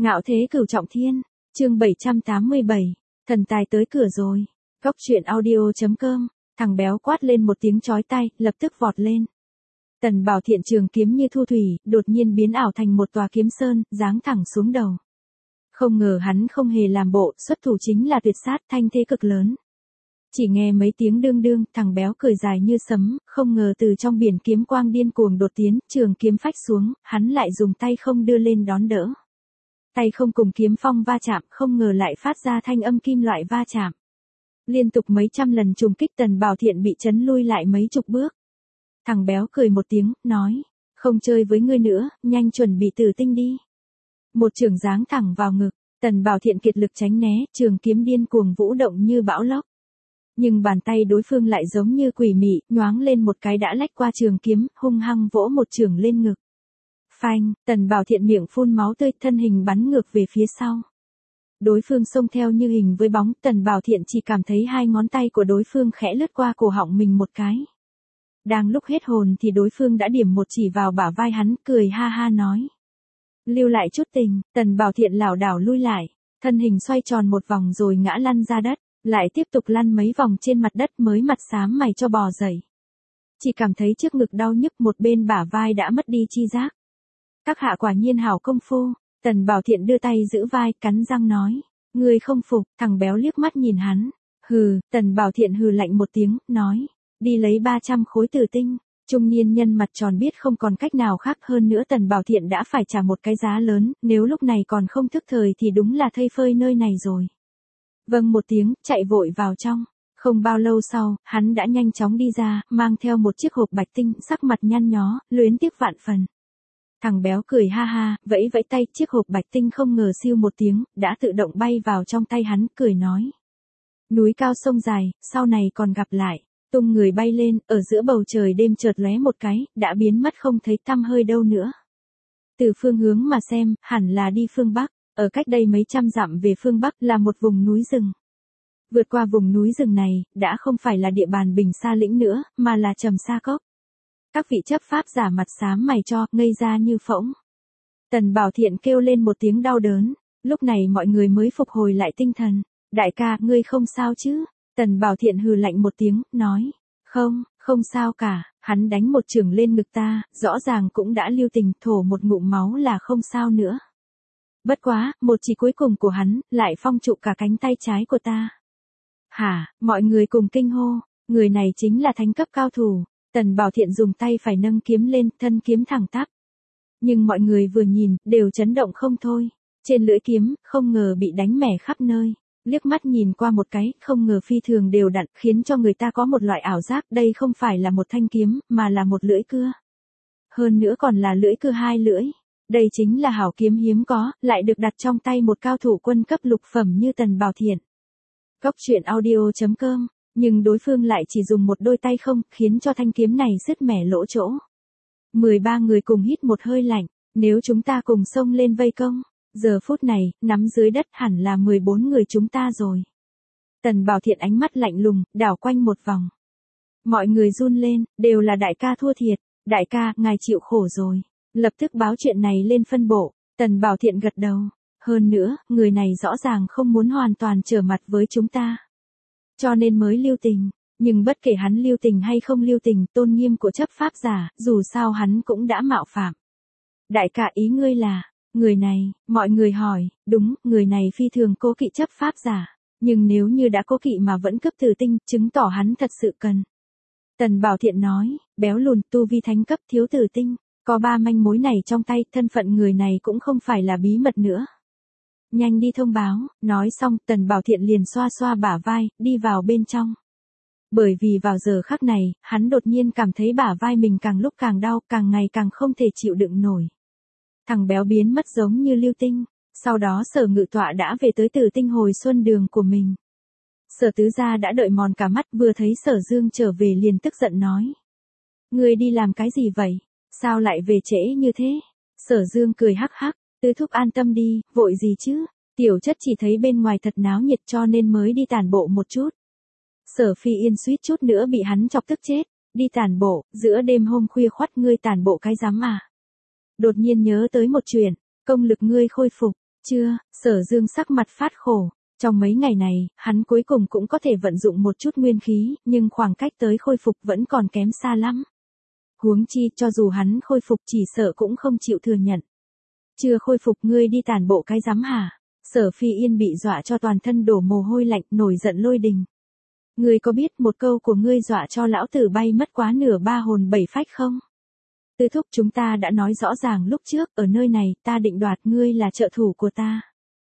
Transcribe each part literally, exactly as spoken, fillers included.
Ngạo thế cửu trọng thiên, chương bảy trăm tám mươi bảy, thần tài tới cửa rồi. Góc truyện audio chấm com, thằng béo quát lên một tiếng chói tai, lập tức vọt lên. Tần Bảo Thiện trường kiếm như thu thủy, đột nhiên biến ảo thành một tòa kiếm sơn, giáng thẳng xuống đầu. Không ngờ hắn không hề làm bộ, xuất thủ chính là tuyệt sát, thanh thế cực lớn. Chỉ nghe mấy tiếng đương đương, thằng béo cười dài như sấm, không ngờ từ trong biển kiếm quang điên cuồng đột tiến, trường kiếm phách xuống, hắn lại dùng tay không đưa lên đón đỡ. Tay không cùng kiếm phong va chạm, không ngờ lại phát ra thanh âm kim loại va chạm. Liên tục mấy trăm lần trùng kích, Tần Bảo Thiện bị chấn lui lại mấy chục bước. Thằng béo cười một tiếng, nói, không chơi với ngươi nữa, nhanh chuẩn bị tử tinh đi. Một trường giáng thẳng vào ngực, Tần Bảo Thiện kiệt lực tránh né, trường kiếm điên cuồng vũ động như bão lốc. Nhưng bàn tay đối phương lại giống như quỷ mị, nhoáng lên một cái đã lách qua trường kiếm, hung hăng vỗ một trường lên ngực. Phanh, Tần Bảo Thiện miệng phun máu tươi, thân hình bắn ngược về phía sau. Đối phương xông theo như hình với bóng, Tần Bảo Thiện chỉ cảm thấy hai ngón tay của đối phương khẽ lướt qua cổ họng mình một cái. Đang lúc hết hồn thì đối phương đã điểm một chỉ vào bả vai hắn, cười ha ha nói. Lưu lại chút tình, Tần Bảo Thiện lảo đảo lui lại, thân hình xoay tròn một vòng rồi ngã lăn ra đất, lại tiếp tục lăn mấy vòng trên mặt đất mới mặt xám mày cho bò dậy. Chỉ cảm thấy trước ngực đau nhức, một bên bả vai đã mất đi chi giác. Các hạ quả nhiên hảo công phu, Tần Bảo Thiện đưa tay giữ vai, cắn răng nói. Ngươi không phục, thằng béo liếc mắt nhìn hắn. Hừ, Tần Bảo Thiện hừ lạnh một tiếng, nói. Đi lấy ba trăm khối tử tinh. Trung niên nhân mặt tròn biết không còn cách nào khác hơn nữa, Tần Bảo Thiện đã phải trả một cái giá lớn, nếu lúc này còn không thức thời thì đúng là thây phơi nơi này rồi. Vâng một tiếng, chạy vội vào trong. Không bao lâu sau, hắn đã nhanh chóng đi ra, mang theo một chiếc hộp bạch tinh, sắc mặt nhăn nhó, luyến tiếc vạn phần. Thằng béo cười ha ha, vẫy vẫy tay, chiếc hộp bạch tinh không ngờ siêu một tiếng, đã tự động bay vào trong tay hắn, cười nói. Núi cao sông dài, sau này còn gặp lại. Tung người bay lên, ở giữa bầu trời đêm chợt lóe một cái, đã biến mất không thấy tăm hơi đâu nữa. Từ phương hướng mà xem, hẳn là đi phương Bắc, ở cách đây mấy trăm dặm về phương Bắc là một vùng núi rừng. Vượt qua vùng núi rừng này, đã không phải là địa bàn Bình Sa Lĩnh nữa, mà là Trầm Sa Cốc. Các vị chấp pháp giả mặt xám mày cho, ngây ra như phỗng. Tần Bảo Thiện kêu lên một tiếng đau đớn, lúc này mọi người mới phục hồi lại tinh thần. Đại ca, ngươi không sao chứ? Tần Bảo Thiện hừ lạnh một tiếng, nói. Không, không sao cả, hắn đánh một chưởng lên ngực ta, rõ ràng cũng đã lưu tình, thổ một ngụm máu là không sao nữa. Bất quá, một chỉ cuối cùng của hắn, lại phong trụ cả cánh tay trái của ta. Hả, mọi người cùng kinh hô, người này chính là thánh cấp cao thủ. Tần Bảo Thiện dùng tay phải nâng kiếm lên, thân kiếm thẳng tắp. Nhưng mọi người vừa nhìn, đều chấn động không thôi. Trên lưỡi kiếm, không ngờ bị đánh mẻ khắp nơi. Liếc mắt nhìn qua một cái, không ngờ phi thường đều đặn, khiến cho người ta có một loại ảo giác đây không phải là một thanh kiếm, mà là một lưỡi cưa. Hơn nữa còn là lưỡi cưa hai lưỡi. Đây chính là hảo kiếm hiếm có, lại được đặt trong tay một cao thủ quân cấp lục phẩm như Tần Bảo Thiện. Góc truyện audio chấm com. Nhưng đối phương lại chỉ dùng một đôi tay không, khiến cho thanh kiếm này sứt mẻ lỗ chỗ. mười ba người cùng hít một hơi lạnh, nếu chúng ta cùng xông lên vây công, giờ phút này, nắm dưới đất hẳn là mười bốn người chúng ta rồi. Tần Bảo Thiện ánh mắt lạnh lùng, đảo quanh một vòng. Mọi người run lên, đều là đại ca thua thiệt, đại ca, ngài chịu khổ rồi. Lập tức báo chuyện này lên phân bộ, Tần Bảo Thiện gật đầu. Hơn nữa, người này rõ ràng không muốn hoàn toàn trở mặt với chúng ta. Cho nên mới lưu tình, nhưng bất kể hắn lưu tình hay không lưu tình, tôn nghiêm của chấp pháp giả, dù sao hắn cũng đã mạo phạm. Đại ca, ý ngươi là, người này, mọi người hỏi, đúng, người này phi thường cố kỵ chấp pháp giả, nhưng nếu như đã cố kỵ mà vẫn cấp tử tinh, chứng tỏ hắn thật sự cần. Tần Bảo Thiện nói, béo lùn, tu vi thánh cấp, thiếu tử tinh, có ba manh mối này trong tay, thân phận người này cũng không phải là bí mật nữa. Nhanh đi thông báo, nói xong, Tần Bảo Thiện liền xoa xoa bả vai, đi vào bên trong. Bởi vì vào giờ khắc này, hắn đột nhiên cảm thấy bả vai mình càng lúc càng đau, càng ngày càng không thể chịu đựng nổi. Thằng béo biến mất giống như lưu tinh, sau đó Sở Ngự Tọa đã về tới Tử Tinh Hồi Xuân đường của mình. Sở Tứ Gia đã đợi mòn cả mắt, vừa thấy Sở Dương trở về liền tức giận nói. Ngươi đi làm cái gì vậy? Sao lại về trễ như thế? Sở Dương cười hắc hắc. Tứ thúc an tâm đi, vội gì chứ, tiểu chất chỉ thấy bên ngoài thật náo nhiệt cho nên mới đi tản bộ một chút. Sở Phi Yên suýt chút nữa bị hắn chọc tức chết, đi tản bộ, giữa đêm hôm khuya khoắt ngươi tản bộ cái rắm à. Đột nhiên nhớ tới một chuyện, công lực ngươi khôi phục, Chưa, Sở Dương sắc mặt phát khổ. Trong mấy ngày này, hắn cuối cùng cũng có thể vận dụng một chút nguyên khí, nhưng khoảng cách tới khôi phục vẫn còn kém xa lắm. Huống chi, cho dù hắn khôi phục chỉ sợ cũng không chịu thừa nhận. Chưa khôi phục ngươi đi tản bộ cái rắm hả? Sở Phi Yên bị dọa cho toàn thân đổ mồ hôi lạnh, nổi giận lôi đình. Ngươi có biết một câu của ngươi dọa cho lão tử bay mất quá nửa ba hồn bảy phách không? Tư thúc, chúng ta đã nói rõ ràng lúc trước, ở nơi này, ta định đoạt ngươi là trợ thủ của ta.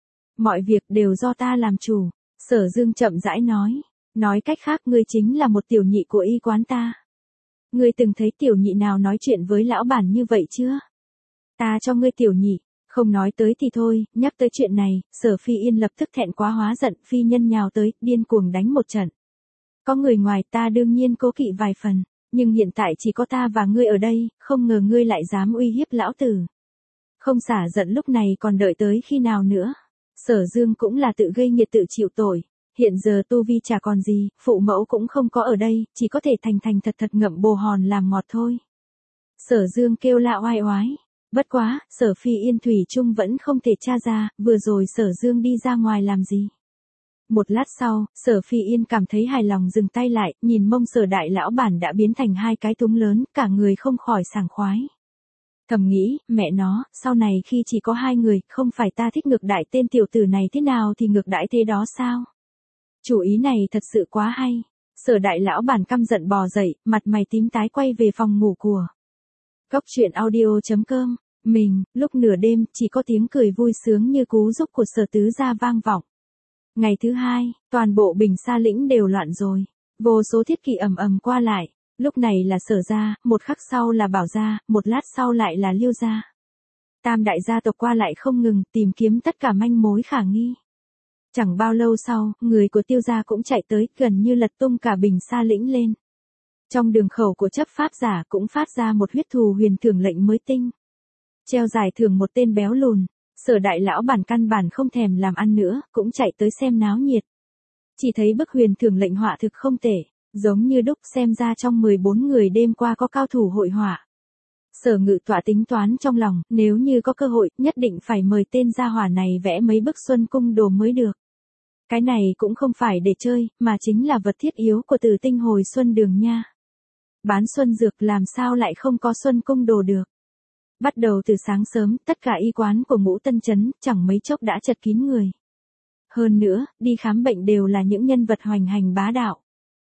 Mọi việc đều do ta làm chủ. Sở Dương chậm rãi nói. Nói cách khác, ngươi chính là một tiểu nhị của y quán ta. Ngươi từng thấy tiểu nhị nào nói chuyện với lão bản như vậy chưa? Ta cho ngươi tiểu nhị. Không nói tới thì thôi, nhắc tới chuyện này, Sở Phi Yên lập tức thẹn quá hóa giận, phi nhân nhào tới, điên cuồng đánh một trận. Có người ngoài ta đương nhiên cố kỵ vài phần, nhưng hiện tại chỉ có ta và ngươi ở đây, không ngờ ngươi lại dám uy hiếp lão tử. Không xả giận lúc này còn đợi tới khi nào nữa. Sở Dương cũng là tự gây nghiệt tự chịu tội, hiện giờ tu vi chả còn gì, phụ mẫu cũng không có ở đây, chỉ có thể thành thành thật thật ngậm bồ hòn làm ngọt thôi. Sở Dương kêu la oai oái. Bất quá, Sở Phi Yên thủy chung vẫn không thể tra ra, vừa rồi Sở Dương đi ra ngoài làm gì. Một lát sau, Sở Phi Yên cảm thấy hài lòng dừng tay lại, nhìn mông Sở đại lão bản đã biến thành hai cái túm lớn, cả người không khỏi sảng khoái. Thầm nghĩ, mẹ nó, sau này khi chỉ có hai người, không phải ta thích ngược đãi tên tiểu tử này thế nào thì ngược đãi thế đó sao? Chủ ý này thật sự quá hay. Sở đại lão bản căm giận bò dậy, mặt mày tím tái quay về phòng ngủ của. Góc truyện audio chấm com, mình, lúc nửa đêm, chỉ có tiếng cười vui sướng như cú giúp của Sở tứ gia vang vọng. Ngày thứ hai, toàn bộ Bình Sa lĩnh đều loạn rồi. Vô số thiết kỵ ầm ầm qua lại. Lúc này là Sở gia, một khắc sau là Bảo gia, một lát sau lại là Liêu gia. Tam đại gia tộc qua lại không ngừng, tìm kiếm tất cả manh mối khả nghi. Chẳng bao lâu sau, người của Tiêu gia cũng chạy tới, gần như lật tung cả Bình Sa lĩnh lên. Trong đường khẩu của chấp pháp giả cũng phát ra một huyết thù huyền thưởng lệnh mới tinh. Treo giải thưởng một tên béo lùn. Sở đại lão bản căn bản không thèm làm ăn nữa, cũng chạy tới xem náo nhiệt. Chỉ thấy bức huyền thưởng lệnh họa thực không tệ, giống như đúc, xem ra trong mười bốn người đêm qua có cao thủ hội họa. Sở Ngự Tọa tính toán trong lòng, nếu như có cơ hội, nhất định phải mời tên gia hỏa này vẽ mấy bức xuân cung đồ mới được. Cái này cũng không phải để chơi, mà chính là vật thiết yếu của Tử Tinh hồi xuân đường nha. Bán xuân dược làm sao lại không có xuân cung đồ được. Bắt đầu từ sáng sớm, tất cả y quán của Ngũ Tân Trấn, chẳng mấy chốc đã chật kín người. Hơn nữa, đi khám bệnh đều là những nhân vật hoành hành bá đạo.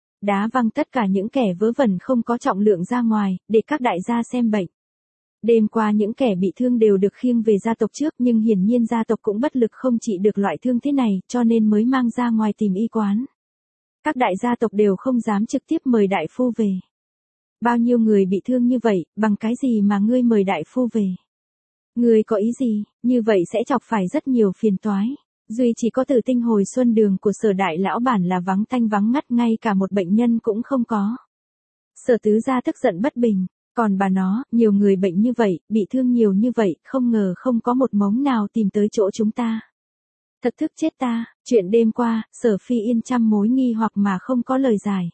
Đá văng tất cả những kẻ vớ vẩn không có trọng lượng ra ngoài, để các đại gia xem bệnh. Đêm qua những kẻ bị thương đều được khiêng về gia tộc trước, nhưng hiển nhiên gia tộc cũng bất lực không trị được loại thương thế này, cho nên mới mang ra ngoài tìm y quán. Các đại gia tộc đều không dám trực tiếp mời đại phu về. Bao nhiêu người bị thương như vậy, bằng cái gì mà ngươi mời đại phu về? Ngươi có ý gì, như vậy sẽ chọc phải rất nhiều phiền toái. Duy chỉ có Tử Tinh hồi xuân đường của Sở đại lão bản là vắng tanh vắng ngắt, ngay cả một bệnh nhân cũng không có. Sở tứ gia tức giận bất bình, còn bà nó, nhiều người bệnh như vậy, bị thương nhiều như vậy, không ngờ không có một mống nào tìm tới chỗ chúng ta. Thật thức chết ta, chuyện đêm qua, Sở Phi Yên trăm mối nghi hoặc mà không có lời giải.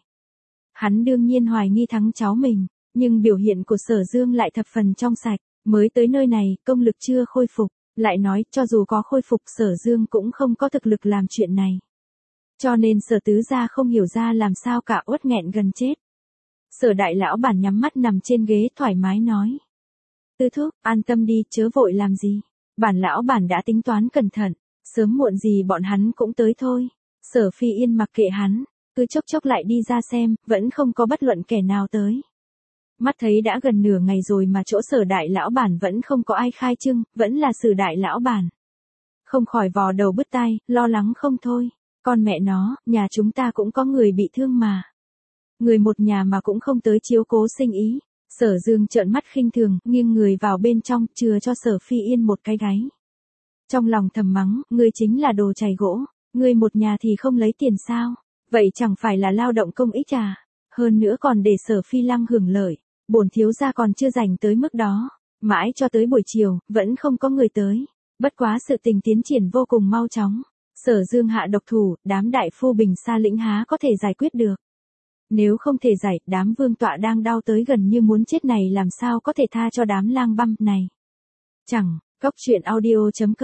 Hắn đương nhiên hoài nghi thắng cháu mình, nhưng biểu hiện của Sở Dương lại thập phần trong sạch, mới tới nơi này, công lực chưa khôi phục, lại nói, cho dù có khôi phục Sở Dương cũng không có thực lực làm chuyện này. Cho nên Sở tứ gia không hiểu ra làm sao cả, uất nghẹn gần chết. Sở đại lão bản nhắm mắt nằm trên ghế thoải mái nói. Tư thúc, an tâm đi, chớ vội làm gì. Bản lão bản đã tính toán cẩn thận, sớm muộn gì bọn hắn cũng tới thôi. Sở Phi Yên mặc kệ hắn, cứ chốc chốc lại đi ra xem, vẫn không có bất luận kẻ nào tới. Mắt thấy đã gần nửa ngày rồi mà chỗ Sở đại lão bản vẫn không có ai khai trưng, vẫn là Sở đại lão bản. Không khỏi vò đầu bứt tai, lo lắng không thôi. Con mẹ nó, nhà chúng ta cũng có người bị thương mà. Người một nhà mà cũng không tới chiếu cố sinh ý. Sở Dương trợn mắt khinh thường, nghiêng người vào bên trong, chừa cho Sở Phi Yên một cái gáy. Trong lòng thầm mắng, ngươi chính là đồ chày gỗ, ngươi một nhà thì không lấy tiền sao? Vậy chẳng phải là lao động công ích à? Hơn nữa còn để Sở Phi Lăng hưởng lợi, bổn thiếu gia còn chưa dành tới mức đó. Mãi cho tới buổi chiều, vẫn không có người tới. Bất quá sự tình tiến triển vô cùng mau chóng. Sở Dương hạ độc thủ, đám đại phu Bình Sa lĩnh há có thể giải quyết được. Nếu không thể giải, đám vương tọa đang đau tới gần như muốn chết này làm sao có thể tha cho đám lang băm này. Chẳng, góc truyện audio chấm com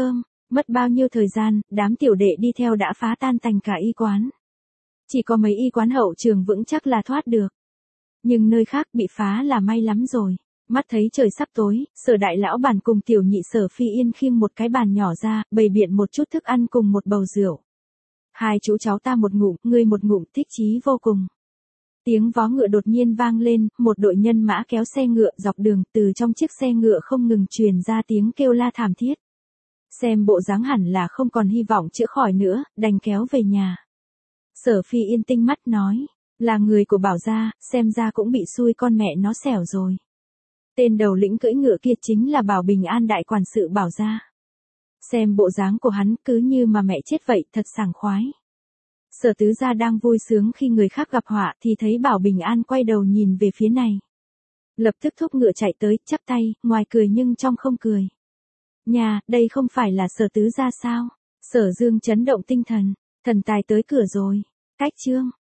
Mất bao nhiêu thời gian, đám tiểu đệ đi theo đã phá tan tành cả y quán. Chỉ có mấy y quán hậu trường vững chắc là thoát được. Nhưng nơi khác bị phá là may lắm rồi. Mắt thấy trời sắp tối, Sở đại lão bản cùng tiểu nhị Sở Phi Yên khiêng một cái bàn nhỏ ra, bày biện một chút thức ăn cùng một bầu rượu. Hai chú cháu ta một ngụm, ngươi một ngụm, thích chí vô cùng. Tiếng vó ngựa đột nhiên vang lên, một đội nhân mã kéo xe ngựa dọc đường, từ trong chiếc xe ngựa không ngừng truyền ra tiếng kêu la thảm thiết. Xem bộ dáng hẳn là không còn hy vọng chữa khỏi nữa, đành kéo về nhà. Sở Phi Yên tinh mắt nói, là người của Bảo gia, xem ra cũng bị xui con mẹ nó xẻo rồi. Tên đầu lĩnh cưỡi ngựa kia chính là Bảo Bình An đại quản sự Bảo gia. Xem bộ dáng của hắn cứ như mà mẹ chết vậy, thật sảng khoái. Sở tứ gia đang vui sướng khi người khác gặp họa thì thấy Bảo Bình An quay đầu nhìn về phía này. Lập tức thúc ngựa chạy tới, chắp tay, ngoài cười nhưng trong không cười. Nhà, đây không phải là Sở tứ gia sao? Sở Dương chấn động tinh thần, thần tài tới cửa rồi. Cách chương